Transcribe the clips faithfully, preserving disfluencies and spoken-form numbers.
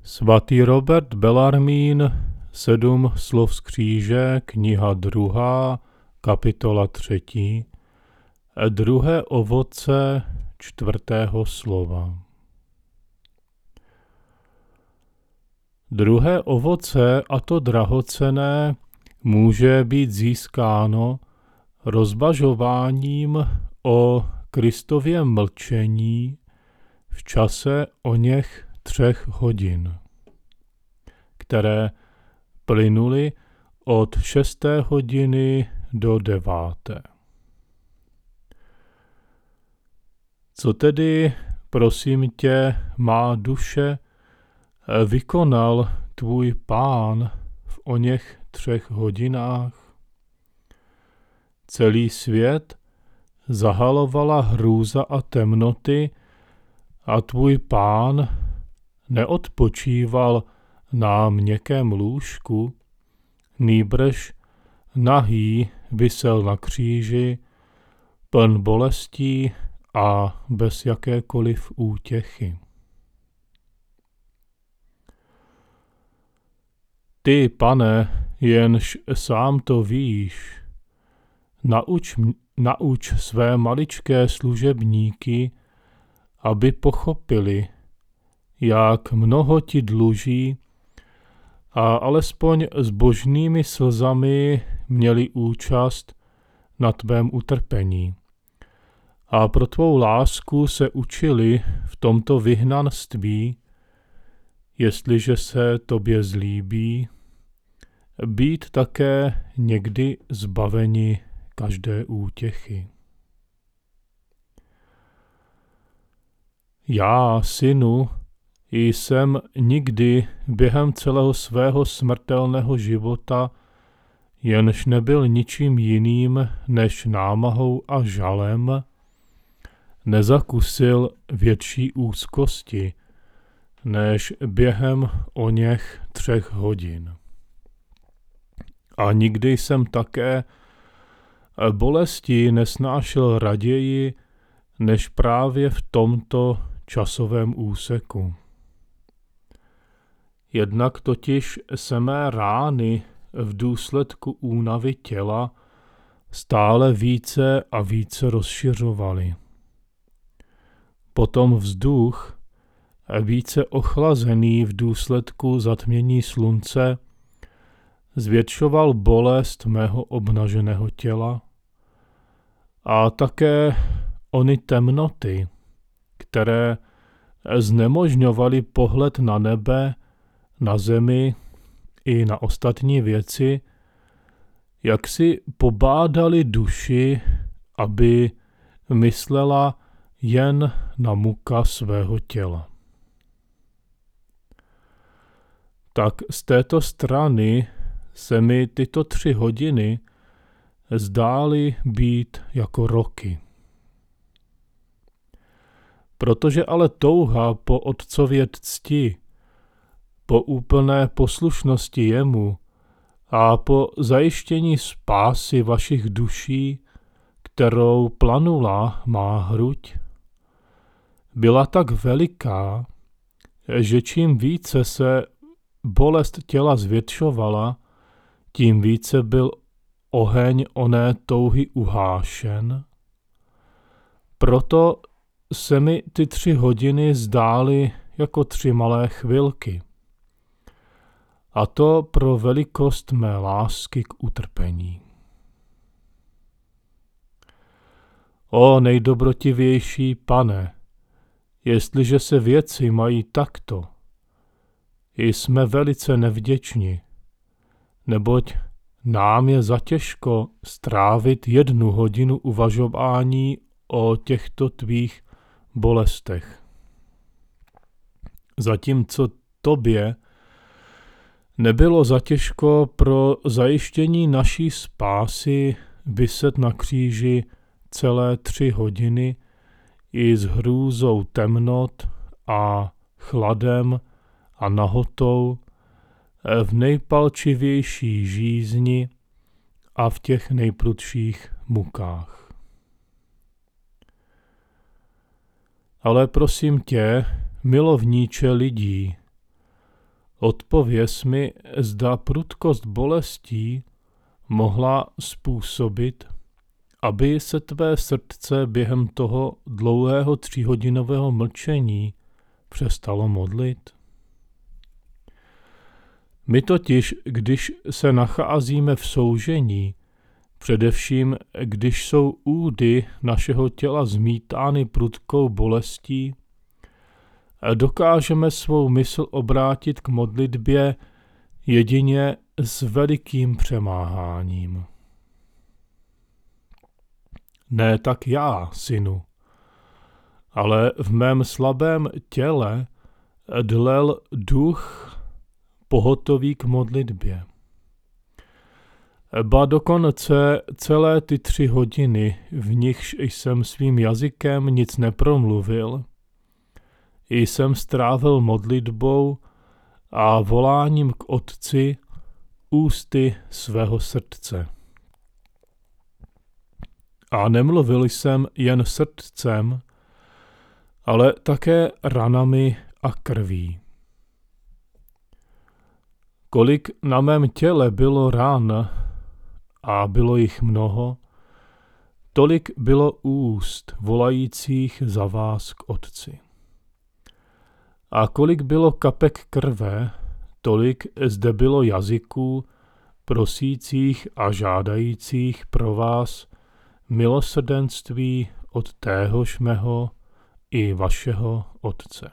Svatý Robert Bellarmín, Sedm slov z kříže, kniha druhá, kapitola třetí, druhé ovoce čtvrtého slova. Druhé ovoce, a to drahocenné, může být získáno rozvažováním o Kristově mlčení v čase oněch třech hodin, které plynuly od šesté hodiny do deváté. Co tedy, prosím tě, má duše, vykonal tvůj Pán v oněch třech hodinách? Celý svět zahalovala hrůza a temnoty a tvůj Pán neodpočíval na měkkém lůžku, nýbrž nahý visel na kříži, pln bolestí a bez jakékoliv útěchy. Ty, Pane, jenž sám to víš, nauč, nauč své maličké služebníky, aby pochopili, jak mnoho ti dluží, a alespoň s božnými slzami měli účast na tvém utrpení. A pro tvou lásku se učili v tomto vyhnanství, jestliže se tobě zlíbí, být také někdy zbaveni každé útěchy. Já, synu, jsem nikdy během celého svého smrtelného života, jenž nebyl ničím jiným než námahou a žalem, nezakusil větší úzkosti, než během oněch třech hodin. A nikdy jsem také bolesti nesnášel raději, než právě v tomto časovém úseku. Jednak totiž se mé rány v důsledku únavy těla stále více a více rozšiřovaly. Potom vzduch, více ochlazený v důsledku zatmění slunce, zvětšoval bolest mého obnaženého těla a také ony temnoty, které znemožňovaly pohled na nebe, na zemi i na ostatní věci, jak si pobádali duši, aby myslela jen na muka svého těla. Tak z této strany se mi tyto tři hodiny zdály být jako roky. Protože ale touha po Otcově cti, po úplné poslušnosti jemu a po zajištění spásy vašich duší, kterou planula má hruď, byla tak veliká, že čím více se bolest těla zvětšovala, tím více byl oheň oné touhy uhášen. Proto se mi ty tři hodiny zdály jako tři malé chvilky. A to pro velikost mé lásky k utrpení. O nejdobrotivější Pane, jestliže se věci mají takto, jsme velice nevděční, neboť nám je zatěžko strávit jednu hodinu uvažování o těchto tvých bolestech. Zatímco tobě nebylo zatěžko pro zajištění naší spásy viset na kříži celé tři hodiny i s hrůzou temnot a chladem a nahotou v nejpalčivější žízni a v těch nejprudších mukách. Ale prosím tě, milovníče lidí, Odpověz mi, zda prudkost bolestí mohla způsobit, aby se tvé srdce během toho dlouhého tříhodinového mlčení přestalo modlit? My totiž, když se nacházíme v soužení, především když jsou údy našeho těla zmítány prudkou bolestí, dokážeme svou mysl obrátit k modlitbě jedině s velikým přemáháním. Ne tak já, synu, ale v mém slabém těle dlel duch pohotový k modlitbě. Ba dokonce celé ty tři hodiny, v nichž jsem svým jazykem nic nepromluvil, jsem strávil modlitbou a voláním k Otci ústy svého srdce. A nemluvil jsem jen srdcem, ale také ranami a krví. Kolik na mém těle bylo ran, a bylo jich mnoho, tolik bylo úst volajících za vás k Otci. A kolik bylo kapek krve, tolik zde bylo jazyků prosících a žádajících pro vás milosrdenství od téhož mého i vašeho Otce.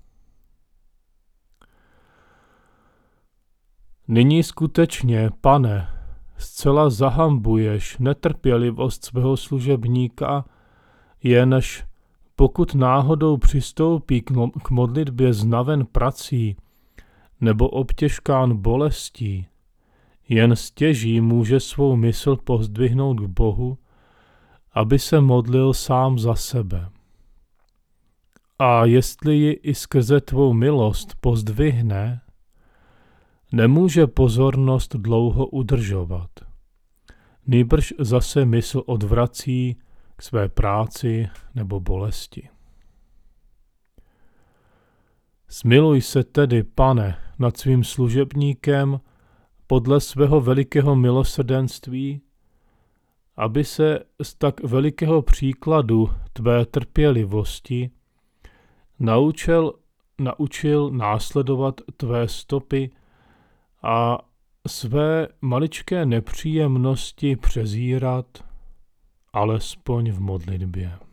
Nyní skutečně, Pane, zcela zahambuješ netrpělivost svého služebníka, jenž pokud náhodou přistoupí k modlitbě znaven prací nebo obtěžkán bolestí, jen stěží může svou mysl pozdvihnout k Bohu, aby se modlil sám za sebe. A jestli ji i skrze tvou milost pozdvihne, nemůže pozornost dlouho udržovat. Nýbrž zase mysl odvrací k své práci nebo bolesti. Smiluj se tedy, Pane, nad svým služebníkem podle svého velikého milosrdenství, aby se z tak velikého příkladu tvé trpělivosti naučil, naučil následovat tvé stopy a své maličké nepříjemnosti přezírat alespoň v modlitbě.